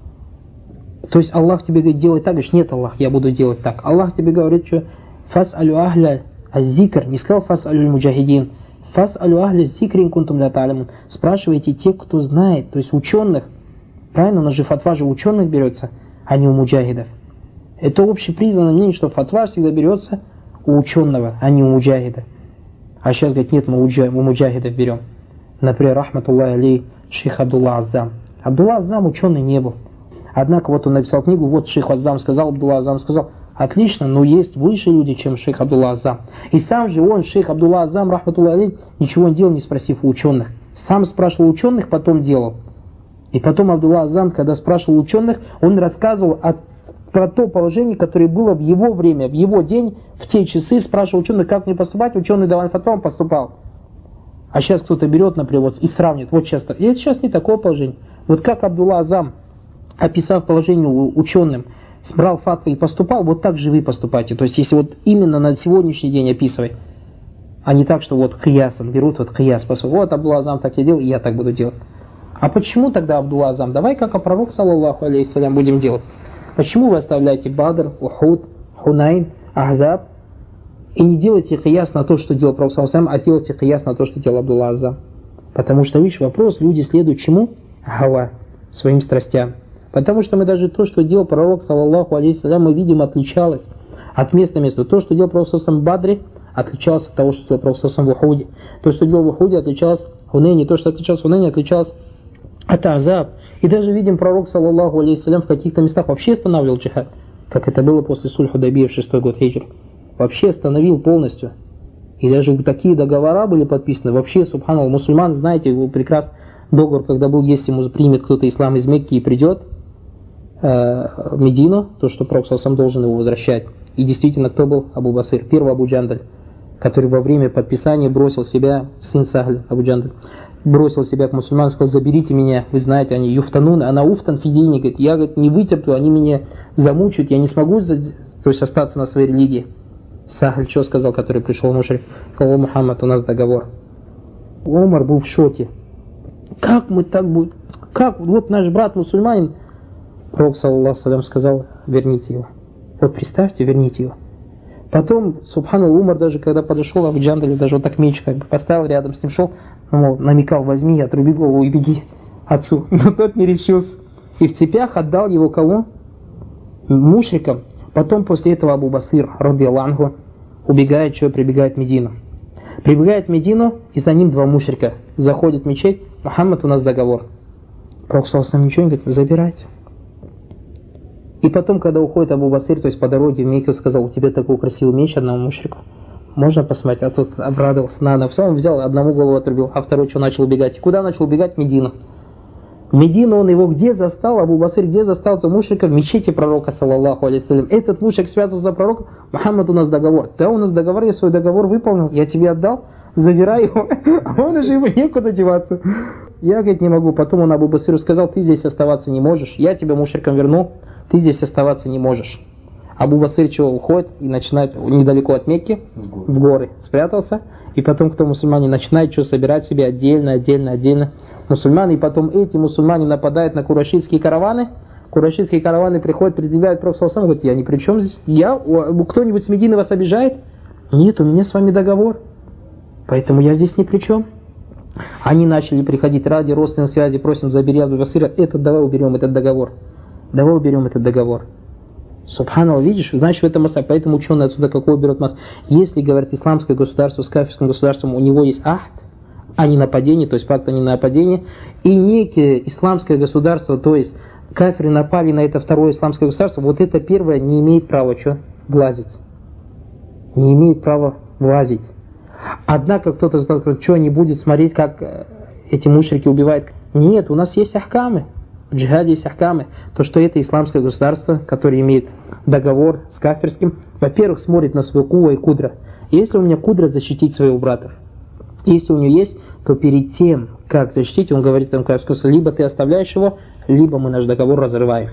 То есть Аллах тебе говорит, делай так, говоришь, нет, Аллах, я буду делать так. Аллах тебе говорит, что фас алю ахля аззикр, не сказал фас алю муджахидин, фас алю ахля зикрин кунтум ля та'лямун. Спрашивайте тех, кто знает, то есть ученых. Правильно, у нас же фатва же у ученых берется, а не у муджахидов. Это общепризнанное мнение, что фатва всегда берется у ученого, а не у муджахида. А сейчас говорит, нет, мы у муджахидов берем. Например, рахматуллахи алейх, шейх Абдулла Аззам. Абдулла Аззам ученый не был. Однако вот он написал книгу, вот шейх Аззам сказал, Абдулла Аззам сказал, отлично, но есть выше люди, чем шейх Абдулла Аззам. И сам же он, шейх Абдулла Аззам, рахматуллахи алейх, ничего не делал, не спросив у ученых. Сам спрашивал ученых, потом делал. И потом Абдулла Аззам, когда спрашивал ученых, он рассказывал о про то положение, которое было в его время, в его день, в те часы, спрашивал ученых, как мне поступать, ученый давал фатву, он поступал. А сейчас кто-то берет, например, вот, и сравнит, вот сейчас, и это сейчас не такое положение. Вот как Абдулла Аззам, описав положение ученым, брал фатву и поступал, вот так же вы поступайте. То есть, если вот именно на сегодняшний день описывать. А не так, что вот киясан берут, вот кияс, вот Абдулла Азам так и делал, и я так буду делать. А почему тогда Абдулла Азам? Давай как пророк, саллаллаху алейхиссалям, будем делать. Почему вы оставляете Бадр, Ухуд, Хунайн, Ахзаб и не делаете кияс на то, что делал пророк, саллаллаху алейхи ва саллям, а делаете кияс на то, что делал Абдулла Азам? Потому что, видишь, вопрос, люди следуют чему? Гава, своим страстям. Потому что мы даже то, что делал пророк, саллаллаху алейхи ва саллям, мы видим, отличалось от места к месту. То, что делал пророк, саллаллаху алейхи ва саллям, в Бадре, отличалось от того, что делал пророк, саллаллаху алейхи ва саллям, в Ухуде. То, что делал в Ухуде, отличалось в Хунейне. То, что отличалось в Хунейне, отличалось от Ахзаб. И даже видим, пророк, саллаллаху алейхи ва саллям, в каких-то местах вообще останавливал джихад, как это было после Суль Худайбия в шестой год хиджры. Вообще остановил полностью. И даже такие договора были подписаны. Вообще, субханаллах, мусульман, знаете, прекрасно договор, когда был, если ему примет кто-то ислам из Мекки и придет э, в Медину, то, что пророк сам должен его возвращать. И действительно, кто был? Абу Басир, первый Абу Джандаль, который во время подписания бросил себя, сын Сахль, Абу Джандаль, бросил себя к мусульманам, сказал: заберите меня, вы знаете, они юфтанун, она уфтан фидини, говорит, я, говорит, не вытерплю, они меня замучают, я не смогу, то есть, остаться на своей религии. Сахль что сказал, который пришел мушрик? Сказал: Мухаммад, у нас договор. Умар был в шоке. Как мы так будем? Как? Вот наш брат мусульманин. Пророк, саллаллаху алейхи ва саллям, сказал: верните его. Вот представьте, верните его. Потом, субханаллах, Умар даже когда подошел, Абу Джандаль даже вот так меч как бы поставил рядом с ним, шел, мол, намекал: возьми, отруби голову и беги отцу. Но тот не решился. И в цепях отдал его кого? Мушрикам. Потом после этого Абу Басир, радiyаллаху анху, убегает, что прибегает в Медину. Прибегает в Медину, и за ним два мушрика. Заходит в мечеть: Мухаммад, у нас договор. Пророк саллаллаху алейхи ва саллям ничего не говорит: забирайте. И потом, когда уходит Абу Басир, то есть по дороге в Мекку, сказал: у тебя такой красивый меч одному мушрику. Можно посмотреть? А тот обрадовался. Надо. Все, он взял, одному голову отрубил, а второй что, начал убегать. И куда начал убегать? В Медину. В Медину он его где застал? Абу Басир где застал этого мушрика? В мечети пророка, саллаллаху алейхи ва саллям. Этот мушрик связан за пророком: Мухаммад, у нас договор. Да, у нас договор, я свой договор выполнил, я тебе отдал, забирай его. А он уже ему некуда деваться. Я, говорит, не могу. Потом он Абу Басиру сказал: ты здесь оставаться не можешь, я тебя мушриком верну, ты здесь оставаться не можешь. Абу Басир чего, уходит и начинает недалеко от Мекки, в горы, спрятался. И потом, кто мусульмане, начинает что, собирать себе отдельно, отдельно, отдельно мусульмане. И потом эти мусульмане нападают на курайшитские караваны. Курайшитские караваны приходят, предъявляют пророк саллаллаху алейхи ва саллям, говорит: я ни при чем здесь. Я, кто-нибудь с Медины вас обижает? Нет, у меня с вами договор. Поэтому я здесь ни при чем. Они начали приходить ради родственной связи, просим: забери Абу Басира, этот давай уберем этот договор. Давай уберем этот договор. Субханаллах, видишь, значит, в этом масса. Поэтому ученые отсюда какой берут масс. Если, говорят, исламское государство с кафирским государством, у него есть ахд, а не нападение, то есть факт, а не нападение, и некое исламское государство, то есть кафиры напали на это второе исламское государство, вот это первое не имеет права что? Влазить. Не имеет права влазить. Однако кто-то сказал: что, не будет смотреть, как эти мушрики убивают? Нет, у нас есть ахкамы. В джихаде есть ахкамы. То, что это исламское государство, которое имеет договор с кафирским, во-первых, смотрит на свою кува и кудра. Если у меня кудра, защитить своего брата. Если у него есть, то перед тем, как защитить, он говорит там, либо ты оставляешь его, либо мы наш договор разрываем.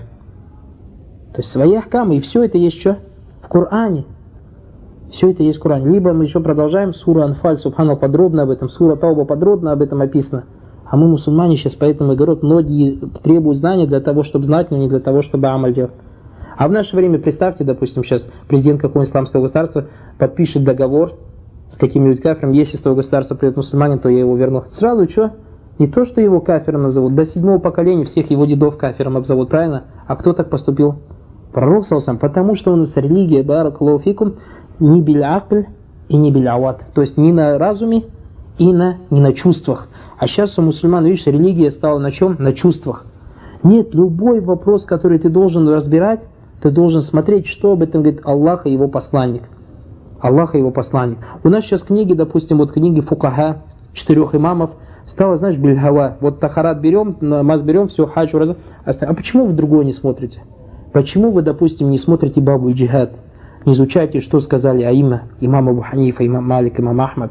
То есть свои ахкамы, и все это есть что? В Коране. Все это есть в Коране. Либо мы еще продолжаем, сура Анфаль, субханаллах, подробно об этом, сура Тауба подробно об этом описано. А мы, мусульмане, сейчас поэтому и говорят, многие требуют знания для того, чтобы знать, но не для того, чтобы амаль делать. А в наше время, представьте, допустим, сейчас президент какого-нибудь исламского государства подпишет договор с каким-нибудь кафиром: если с того государства придет мусульманин, то я его верну. Сразу что? Не то, что его кафиром назовут, до седьмого поколения всех его дедов кафиром обзовут, правильно? А кто так поступил? Пророк саллаллаху алейхи ва саллям, потому что у нас религия, баракаллаху фикум, не биль-акль и не биль-ават. То есть не на разуме и на, не на чувствах. А сейчас у мусульман, видишь, религия стала на чем? На чувствах. Нет, любой вопрос, который ты должен разбирать, ты должен смотреть, что об этом говорит Аллах и его посланник. Аллах и его посланник. У нас сейчас книги, допустим, вот книги фукаха, четырех имамов, стало, знаешь, бильгава. Вот тахарат берем, намаз берем, все, хадж, ураза. А почему вы другое не смотрите? Почему вы, допустим, не смотрите бабу и джихад? Не изучайте, что сказали аимма, имам Абу Ханифа, имам Малик, имам Ахмад,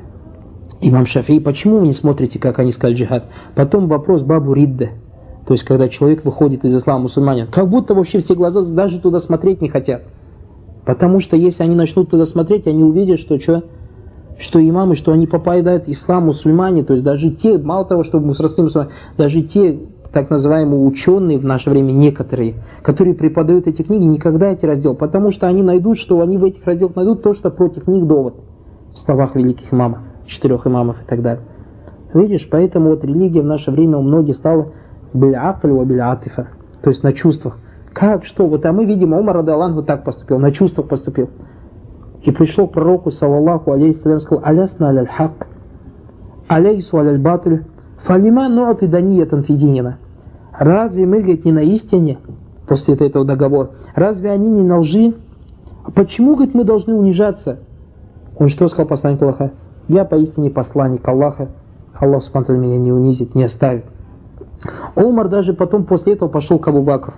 имам Шафии. Почему вы не смотрите, как они сказали джихад? Потом вопрос бабу ридда. То есть, когда человек выходит из ислама, мусульманин, как будто вообще все глаза даже туда смотреть не хотят. Потому что если они начнут туда смотреть, они увидят, что, что, что имамы, что они попадают в ислам, мусульмане, то есть даже те, мало того, что мусульмане, даже те так называемые ученые в наше время, некоторые, которые преподают эти книги, никогда эти разделы, потому что они найдут, что они в этих разделах найдут то, что против них довод в словах великих имамов, четырех имамов и так далее. Видишь, поэтому вот религия в наше время у многих стала биль-акль ва биль-атифа, то есть на чувствах. Как, что? Вот а мы видим, Умар радиаллаху вот так поступил, на чувствах поступил. И пришел к пророку, саллаллаху алейхиссалям, сказал: «Алясна аль-хак, алейсу аль-батль, фалима ну'ти даниятан фидинина». Разве мы, говорит, не на истине после этого договора? Разве они не на лжи? Почему, говорит, мы должны унижаться? Он что сказал посланник Аллаха? Я поистине посланник Аллаха. Аллах субхану меня не унизит, не оставит. Умар даже потом после этого пошел к Абу Бакру.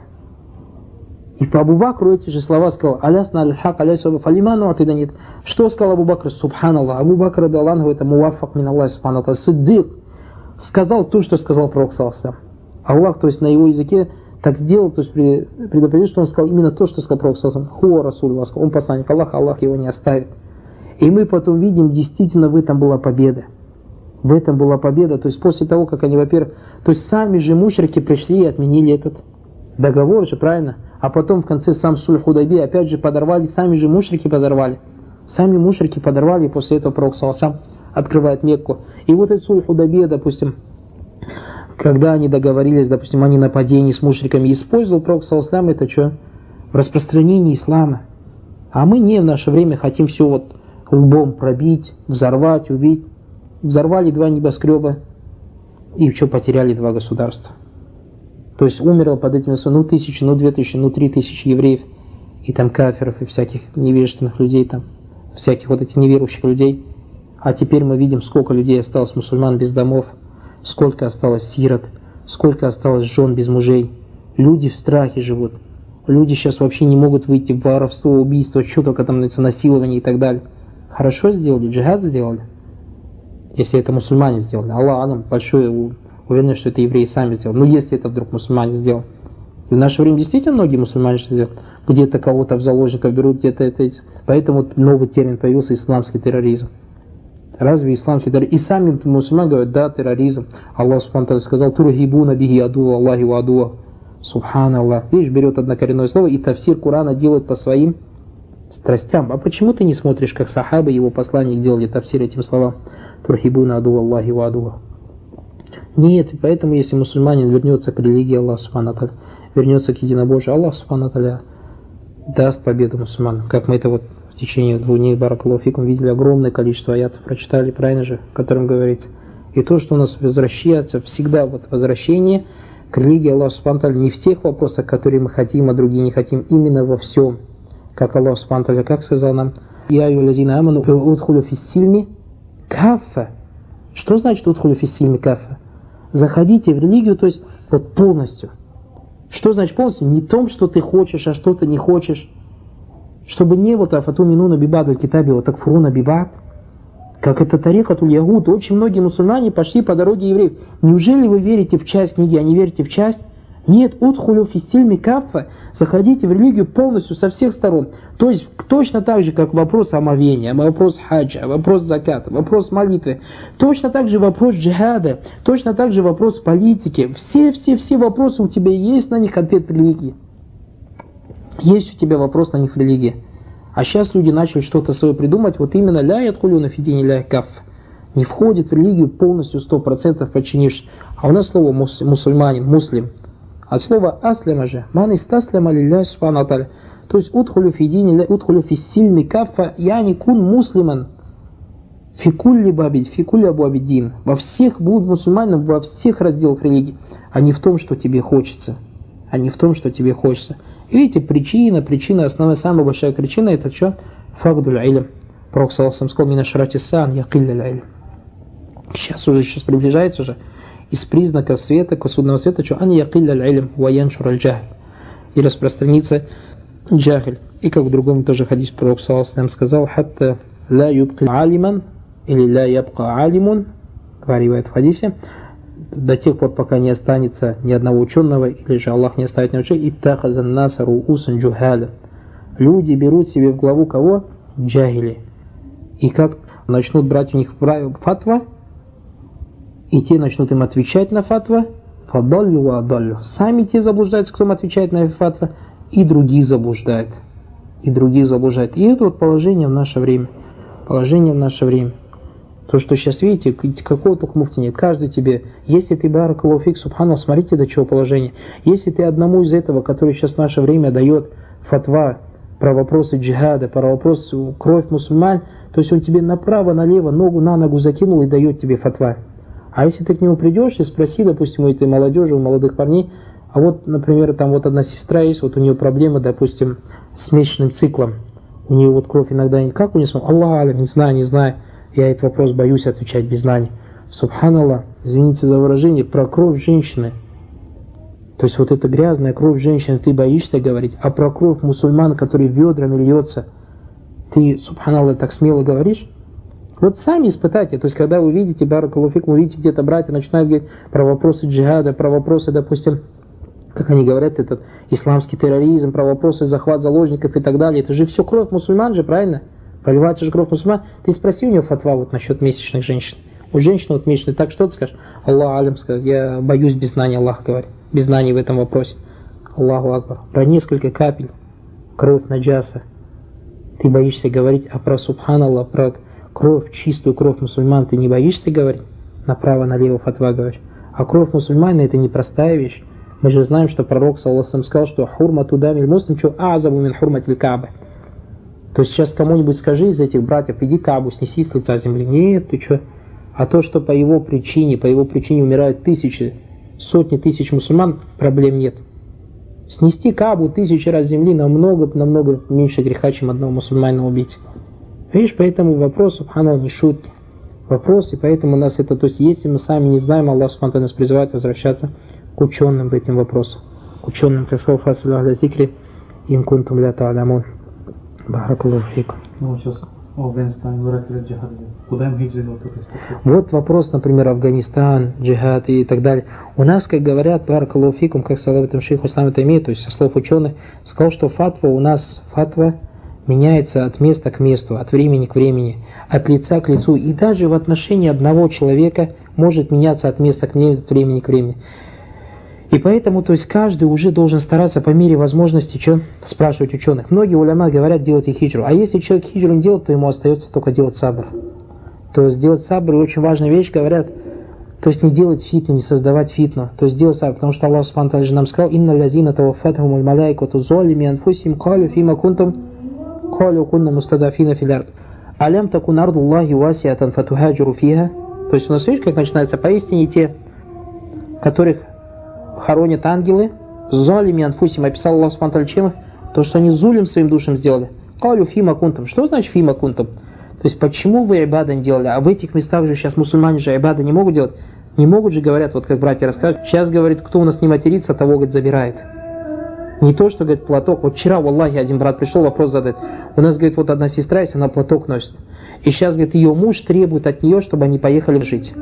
И по Абу Бакру эти же слова сказал: «Алясна аль-хак, алясу фалима ну'ти даният». Что сказал Абу Бакр? Субханаллах. Абу Бакр радиаллаху это муаффак мин Аллах субхану ва сиддик. Сказал то, что сказал пророк саллаллаху алейхи ва саллям. Аллах, то есть на его языке так сделал, то есть предупредил, что он сказал именно то, что сказал пророк саллаллаху алейхи ва саллям. Хуа расуль, он посланник Аллаха, Аллах его не оставит. И мы потом видим, действительно в этом была победа. В этом была победа, то есть после того, как они, во-первых, то есть сами же мушрики пришли и отменили этот договор же, правильно? А потом в конце сам сульх Худайбия опять же подорвали, сами же мушрики подорвали. Сами мушрики подорвали, и после этого пророк саллаллаху алейхи ва саллям открывает Мекку. И вот этот сульх Худайбия, допустим, когда они договорились, допустим, о ненападении с мушриками, использовал пророк саллаллаху алейхи ва саллям это что? В распространении ислама. А мы не в наше время хотим все вот лбом пробить, взорвать, убить. Взорвали два небоскреба и что, потеряли два государства. То есть умерло под этим, ну тысячи, ну две тысячи, ну три тысячи евреев, и там кафиров, и всяких невежественных людей, там, всяких вот этих неверующих людей. А теперь мы видим, сколько людей осталось мусульман без домов, сколько осталось сирот, сколько осталось жен без мужей. Люди в страхе живут. Люди сейчас вообще не могут выйти в воровство, убийство, что только там насилование и так далее. Хорошо сделали, джихад сделали. Если это мусульмане сделали. Аллах алям, большой уверен, что это евреи сами сделали. Но если это вдруг мусульмане сделали. И в наше время действительно многие мусульмане что делают. Где-то кого-то в заложников берут, где-то это. Поэтому новый термин появился — исламский терроризм. Разве исламский терроризм? И сами мусульмане говорят: да, терроризм. Аллах субхану ва тааля сказал: турхибуна бихи адуа Аллахи ва адуа. Субханаллах. Видишь, берет однокоренное слово и тафсир Корана делает по своим страстям. А почему ты не смотришь, как сахабы, его посланник, делали тафсир этим словам? Турхибуна адуа Аллахи ва адуа. Нет, поэтому если мусульманин вернется к религии Аллаха субхану ва тааля, вернется к единобожию, Аллах субхану ва тааля даст победу мусульманам. Как мы это вот в течение двух дней, баракаллаху фикум, видели огромное количество аятов, прочитали, правильно же, в котором говорится. И то, что у нас возвращается, всегда вот возвращение к религии Аллаха субхану ва тааля не в тех вопросах, которые мы хотим, а другие не хотим, именно во всем. Как Аллах субхану ва тааля, как сказал нам: «Я юлазина аману удхулю фиссильми каффа». Что значит удхулю фиссильми каффа? Заходите в религию, то есть вот полностью. Что значит полностью? Не в том, что ты хочешь, а что ты не хочешь. Чтобы не было афату минуна бибад аль-китаби вот так фуруна бибад. Как это тарикатуль ягуд. Очень многие мусульмане пошли по дороге евреев. Неужели вы верите в часть книги, а не верите в часть? Нет, удхулю фиссильми каффа. Заходите в религию полностью со всех сторон. То есть точно так же, как вопрос омовения, вопрос хаджа, вопрос заката, вопрос молитвы. Точно так же вопрос джихада, точно так же вопрос политики. Все-все-все вопросы у тебя есть на них ответ в религии. Есть у тебя вопрос на них в религии. А сейчас люди начали что-то свое придумать. Вот именно ля ядхулюна фи дини ля каффа. Не входит в религию полностью сто процентов подчинишь. А у нас слово мус, мусульманин, муслим. От слова аслима же, ман истаслима лилляхи субхану ва тааля. То есть удхулю фи дини, удхулю фи сильми каффа, яни кун муслиман. Фи кулли бабид, фи кулли абуабиддин. Во всех будут мусульманам, во всех разделах религии. А не в том, что тебе хочется. А не в том, что тебе хочется. И видите, причина, причина, основная, самая большая причина — это что? Фагдуль илм. Пророк саллаллаху алейхи ва саллям сказал: мина шарати сан якилля илм. Сейчас уже, сейчас приближается уже. Из признаков света, судного света, что ан якилля илм ва яншур аль-джахль. И распространится джахль. И как в другом тоже хадис пророк саллаллаху алейхи ва саллям сказал: хатта ла юбки алиман или ла ябка алимун, говорит в хадисе, до тех пор, пока не останется ни одного ученого, или же Аллах не оставит ни ученого, иттахазан насару усан джухаля. Люди берут себе в главу кого? Джахили. И как начнут брать у них фатва, и те начнут им отвечать на фатва, фадаллю ва адаллю. Сами те заблуждаются, кто им отвечает на фатва, и других заблуждает. И других заблуждает. И это вот положение в наше время. Положение в наше время. То, что сейчас видите, какого только муфти нет. Каждый тебе, если ты баракаллаху фик, субханаллах, смотрите, до чего положение. Если ты одному из этого, который сейчас в наше время дает фатва про вопросы джихада, про вопросы кровь мусульман, то есть он тебе направо-налево, ногу на ногу закинул и дает тебе фатва. А если ты к нему придешь и спроси, допустим, у этой молодежи, у молодых парней, а вот, например, там вот одна сестра есть, вот у нее проблема, допустим, с месячным циклом. У нее вот кровь иногда, как у нее, Аллах алям, не знаю, не знаю. Я этот вопрос боюсь отвечать без знаний. Субханаллах, извините за выражение, про кровь женщины. То есть вот эта грязная кровь женщины ты боишься говорить, а про кровь мусульман, который ведрами льется, ты, субханаллах, так смело говоришь? Вот сами испытайте. То есть когда вы видите, баракаллаху фикум, вы видите где-то братья начинают говорить про вопросы джихада, про вопросы, допустим, как они говорят, этот исламский терроризм, про вопросы захват заложников и так далее. Это же все кровь мусульман же, правильно? Проливается же кровь мусульман. Ты спроси у него фатва вот насчет месячных женщин. У женщины вот месячные, так что ты скажешь? Аллах алям, скажет, я боюсь без знания, Аллах говорит. Без знаний в этом вопросе. Аллаху акбар. Про несколько капель кровь наджаса ты боишься говорить, а про субханаллах, про кровь, чистую кровь мусульман ты не боишься говорить? Направо-налево фатва говоришь. А кровь мусульман это непростая вещь. Мы же знаем, что пророк саллаллаху алейхи ва саллям сказал, что хурмату дамиль муслим, что азабу мин хурматиль каабы. То есть сейчас кому-нибудь скажи из этих братьев, иди Каабу, снеси с лица земли. Нет, ты что? А то, что по его причине, по его причине умирают тысячи, сотни тысяч мусульман, проблем нет. Снести Каабу тысячи раз земли намного, намного меньше греха, чем одного мусульманина убить. Видишь, поэтому вопрос, субханаллах, не шутки. Вопрос, и поэтому у нас это, то есть если мы сами не знаем, Аллах субхану нас призывает возвращаться к ученым в этим вопросам. К ученым, как сказал фасилю ахля зикри, ин кунтум ля та'алямун. Баракаллаху фикум. Ну, сейчас в Афганистане, в Ираке джихад. Куда им хиджра делать? Вот вопрос, например, Афганистан, джихад и так далее. У нас, как говорят, баракаллаху фикум, как сказал в этом шейх Ислам Таймия, то есть со слов ученых, сказал, что фатва у нас, фатва меняется от места к месту, от времени к времени, от лица к лицу. И даже в отношении одного человека может меняться от места к месту, от времени к времени. И поэтому, то есть каждый уже должен стараться по мере возможности что, спрашивать ученых. Многие уляма говорят, делайте хиджру. А если человек хиджру не делает, то ему остается только делать сабр. То есть делать сабр, очень важная вещь, говорят, то есть не делать фитну, не создавать фитну. То есть делать сабр, потому что Аллах субхану ва тааля нам сказал, «Инна лазина таваффатхумул маляйкату золими анфусихим калю фима кунтум калю кунна мустадафина фил ард. Алям такун ардуллахи васиатан фатухаджиру фиха». То есть у нас видишь, как начинается поистине те, которых хоронят ангелы, залими анфусим, описал Аллах субхану ва тааля, то, что они зулим своим душам сделали. Калю фима кунтум. Что значит фима кунтум? То есть почему вы айбада не делали? А в этих местах же сейчас мусульмане же айбада не могут делать. Не могут же, говорят, вот как братья расскажут. Сейчас, говорит, кто у нас не матерится, того, говорит, забирает. Не то, что, говорит, платок. Вот вчера, валлахи, один брат пришел, вопрос задать. У нас, говорит, вот одна сестра, если она платок носит. И сейчас, говорит, ее муж требует от нее, чтобы они поехали жить.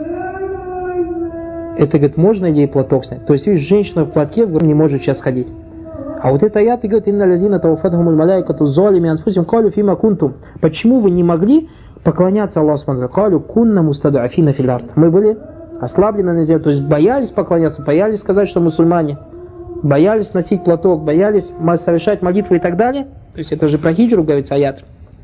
Это, говорит, можно ей платок снять? То есть, видишь, женщина в платке в не может сейчас ходить. А вот это аят, говорит, инна лазина таваффатхумул маляйкату золими анфусихим калю фима кунтум. Почему вы не могли поклоняться Аллаху субхану ва тааля? Калю кунна мустадафина фил ард. Мы были ослаблены на земле, то есть боялись поклоняться, боялись сказать, что мусульмане, боялись носить платок, боялись совершать молитвы и так далее. То есть это же про хиджру говорится аят.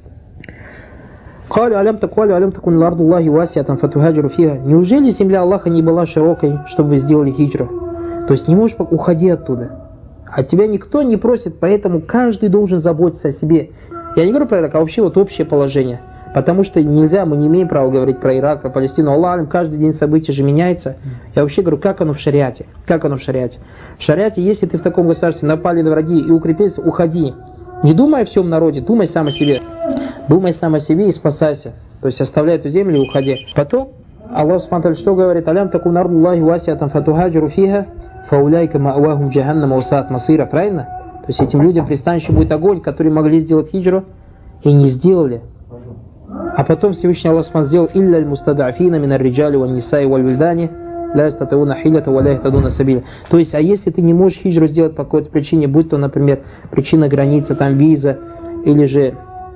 Калю алям такуалю алям такун лардуллахи васиатан фатухаджиру фиха. Неужели земля Аллаха не была широкой, чтобы вы сделали хиджру? То есть не можешь, уходи оттуда. От тебя никто не просит, поэтому каждый должен заботиться о себе. Я не говорю про Ирак, а вообще вот общее положение. Потому что нельзя, мы не имеем права говорить про Ирак, про Палестину. Аллах, каждый день события же меняется. Я вообще говорю, как оно в шариате? Как оно в шариате? В шариате, если ты в таком государстве напали на враги и укрепился, уходи. Не думай о всем народе, думай сам о себе. Думай сам о себе и спасайся. То есть оставляй эту землю и уходи. Потом Аллах субхану ва тааля что говорит? Алям такун ардуллахи васиатан фатухаджиру фиха фауляйка ма'вахум джаханнам усат масира. Правильно? То есть этим людям пристанище будет огонь, которые могли сделать хиджру и не сделали. А потом Всевышний Аллах субхану сделал илля аль-мустадафина мин ар-риджали ван-нисаи валь-вильдани ла ястатиуна хилята ва ла яхтадуна сабиля. То есть, а если ты не можешь хиджру сделать по какой-то причине, будь то, например, причина границы, там виза, или же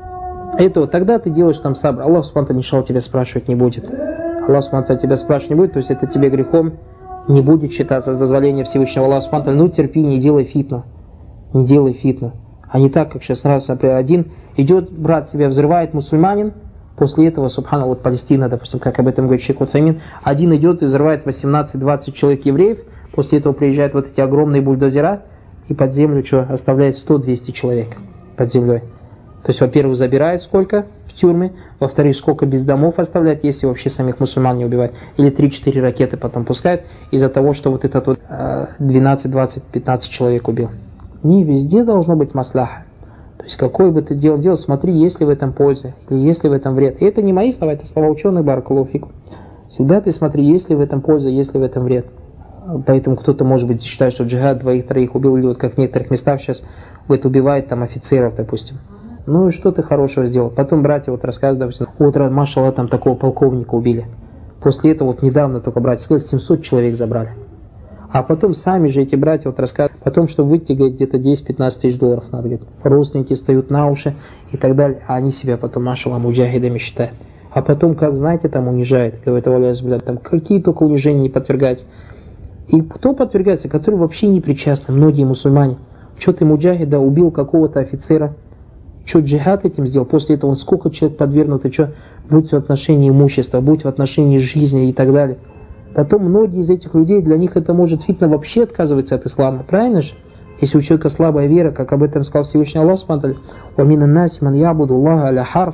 Это вот тогда ты делаешь там сабр. Аллах субхану иншаллах тебя спрашивать не будет. Аллах субхану тебя спрашивать не будет, то есть это тебе грехом не будет считаться с дозволения Всевышнего Аллаха субхану. Ну терпи, не делай фитну. Не делай фитну. А не так, как сейчас раз, например, один идет, брат себя взрывает, мусульманин, после этого, субхану, вот Палестина, допустим, как об этом говорит шейх Утфаймин, один идет и взрывает восемнадцать-двадцать человек евреев, после этого приезжают вот эти огромные бульдозера, и под землю что, оставляет сто-двести человек под землей. То есть, во-первых, забирают сколько в тюрьмы, во-вторых, сколько без домов оставляют, если вообще самих мусульман не убивают, или три-четыре ракеты потом пускают, из-за того, что вот этот вот двенадцать, двадцать, пятнадцать человек убил. Не везде должно быть маслаха. То есть, какой бы ты делал, делал, смотри, есть ли в этом польза, или есть ли в этом вред. И это не мои слова, это слова ученых, баракаллаху фикум. Всегда ты смотри, есть ли в этом польза, есть ли в этом вред. Поэтому кто-то, может быть, считает, что джихад двоих-троих убил, или вот как в некоторых местах сейчас вот убивает там офицеров, допустим. Ну и что ты хорошего сделал? Потом братья вот рассказывают, допустим, вот, машаллах, там такого полковника убили. После этого вот недавно только братья сказали, семьсот человек забрали. А потом сами же эти братья вот рассказывают, потом, что выйти, говорит, где-то десять-пятнадцать тысяч долларов надо, говорит, родственники встают на уши и так далее, а они себя потом, машаллах, муджахидами считают. А потом, как знаете, там унижает, говорит, блядь, там какие только унижения не подвергаются. И кто подвергается, который вообще не причастны, многие мусульмане. Что ты муджахида убил какого-то офицера, что джихад этим сделал, после этого он сколько человек подвергнут, и что, будь в отношении имущества, будь в отношении жизни и так далее. Потом многие из этих людей, для них это может фитна вообще отказываться от ислама, правильно же? Если у человека слабая вера, как об этом сказал Всевышний Аллах субхану ва мина наси ман ябуду Аллаха аля харф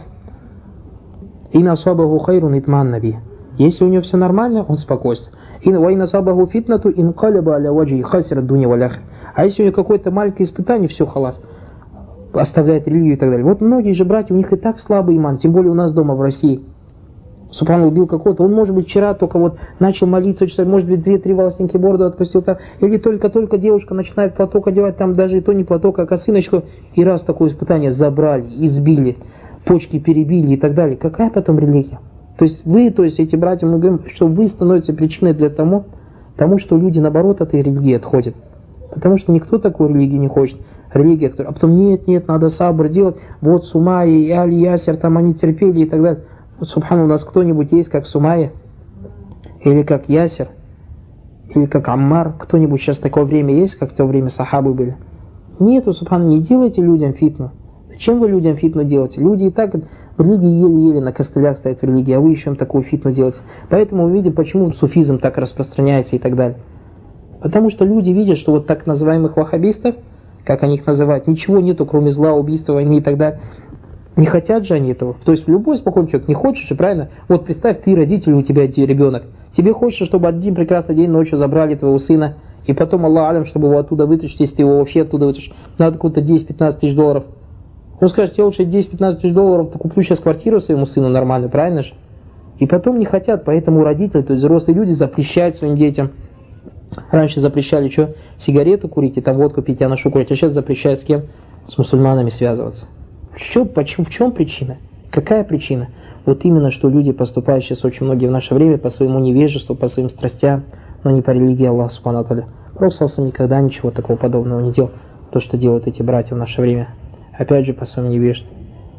ин асабаху хайрун итман наби. Если у него все нормально, он спокойствует. Ва ин асабаху фитнату ин калаба аля ваджи хасира дуня вал ахир. А если у него какое-то маленькое испытание, все, халас, оставляет религию и так далее. Вот многие же братья, у них и так слабый иман, тем более у нас дома в России. Субхану убил какого-то, он, может быть, вчера только вот начал молиться, читать, может быть, две-три волосинки бороду отпустил там, или только-только девушка начинает платок одевать, там даже и то не платок, а косыночку, и раз такое испытание забрали, избили, почки перебили и так далее. Какая потом религия? То есть вы, то есть эти братья, мы говорим, что вы становитесь причиной для того, тому, что люди, наоборот, от этой религии отходят. Потому что никто такую религию не хочет. Религия, которая, а потом нет, нет, надо сабр делать, вот Сумайя и Али Ясер, там они терпели и так далее. Вот, субхану, у нас кто-нибудь есть, как Сумайя, или как Ясер, или как Аммар, кто-нибудь сейчас такое время есть, как в то время сахабы были? Нету, субхану, не делайте людям фитну. Зачем вы людям фитну делаете? Люди и так в религии еле-еле на костылях стоят в религии, а вы еще им такую фитну делаете. Поэтому мы видим, почему суфизм так распространяется и так далее. Потому что люди видят, что вот так называемых ваххабистов, как они их называют, ничего нету, кроме зла, убийства, войны и так далее. Не хотят же они этого. То есть любой спокойный человек не хочет же, правильно? Вот представь, ты родитель, у тебя ребенок. Тебе хочется, чтобы один прекрасный день ночью забрали твоего сына, и потом, Аллах алям, чтобы его оттуда вытащить, если ты его вообще оттуда вытащишь, надо какую-то десять-пятнадцать тысяч долларов. Он скажет, я лучше десять-пятнадцать тысяч долларов куплю сейчас квартиру своему сыну нормально, правильно же? И потом не хотят, поэтому родители, то есть взрослые люди запрещают своим детям. Раньше запрещали что? Сигарету курить и там водку пить, я ношу курить, а сейчас запрещают с кем? С мусульманами связываться. Что, почему, в чем причина? Какая причина? Вот именно, что люди поступают сейчас очень многие в наше время по своему невежеству, по своим страстям, но не по религии Аллаха субхану ва тааля. Пророк никогда ничего такого подобного не делал, то, что делают эти братья в наше время. Опять же, по своему невежеству.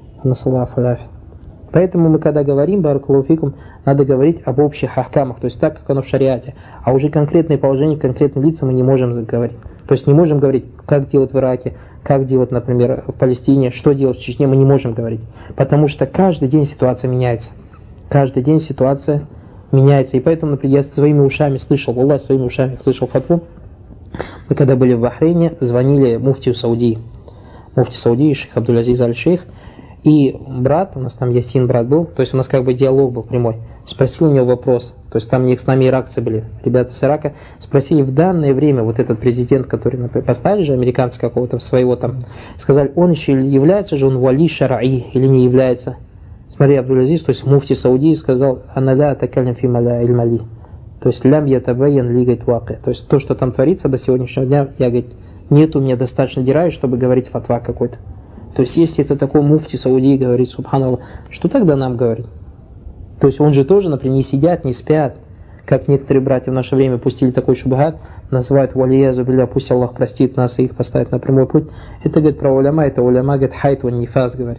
Поэтому мы, когда говорим, баракаллаху фикум, надо говорить об общих ахкамах, то есть так, как оно в шариате. А уже конкретные положения, конкретные лица мы не можем говорить. То есть не можем говорить, как делать в Ираке, как делать, например, в Палестине, что делать в Чечне, мы не можем говорить. Потому что каждый день ситуация меняется. Каждый день ситуация меняется. И поэтому, например, я своими ушами слышал, Аллах своими ушами слышал фатву. Мы когда были в Бахрейне, звонили муфтию Саудии. Муфти Саудии, шейх Абдул-Азиз аль-Шейх. И брат, у нас там Ясин брат был, то есть у нас как бы диалог был прямой, спросил у него вопрос, то есть там не с нами иракцы были, ребята с Ирака, спросили в данное время вот этот президент, который, например, поставили же американцы какого-то своего там, сказали, он еще является же он вали шараи или не является. Смотри, Абдул-Азиз, то есть муфти Саудии сказал, аналя атакалям фи маля иль-мали, то есть лям ятабаян лигайт ваки, то есть то, что там творится до сегодняшнего дня, я, говорит, нет у меня достаточно дирай, чтобы говорить фатва какой-то. То есть, если это такой муфти Саудии говорит, субханаллах, что тогда нам говорить? То есть, он же тоже, например, не сидят, не спят, как некоторые братья в наше время пустили такой шубхат, называют валиязу билля, пусть Аллах простит нас и их поставит на прямой путь. Это, говорит, про уляма, это уляма, говорит, хайт ван нифас, говорит.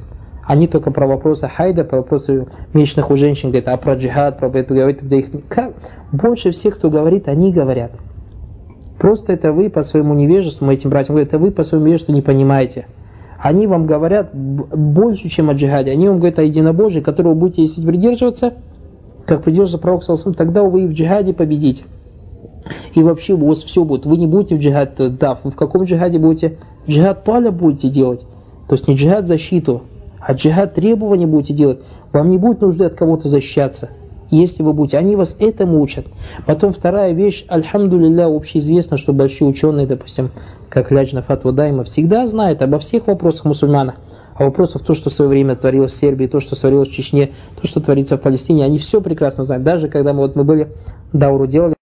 Они только про вопросы хайда, про вопросы месячных у женщин говорят, а про джихад, про это говорят, да их... Как? Больше всех, кто говорит, они говорят. Просто это вы по своему невежеству, мы этим братьям говорят, это вы по своему невежеству не понимаете. Они вам говорят больше, чем о джихаде. Они вам говорят о единобожии, которого вы будете, если придерживаться, как придерживается пророк саллаллаху алейхи ва саллям, тогда вы и в джихаде победите. И вообще у вас все будет. Вы не будете в джихад, да, вы в каком джихаде будете? Джихад таля будете делать. То есть не джихад защиту, а джихад требования будете делать. Вам не будет нужды от кого-то защищаться. Если вы будете, они вас этому учат. Потом вторая вещь, альхамдулилля, общеизвестно, что большие ученые, допустим, как Ляджна Фатва Дайма, всегда знают обо всех вопросах мусульмана. А вопросов то, что в свое время творилось в Сербии, то, что творилось в Чечне, то, что творится в Палестине, они все прекрасно знают. Даже когда мы, вот, мы были дауру делали,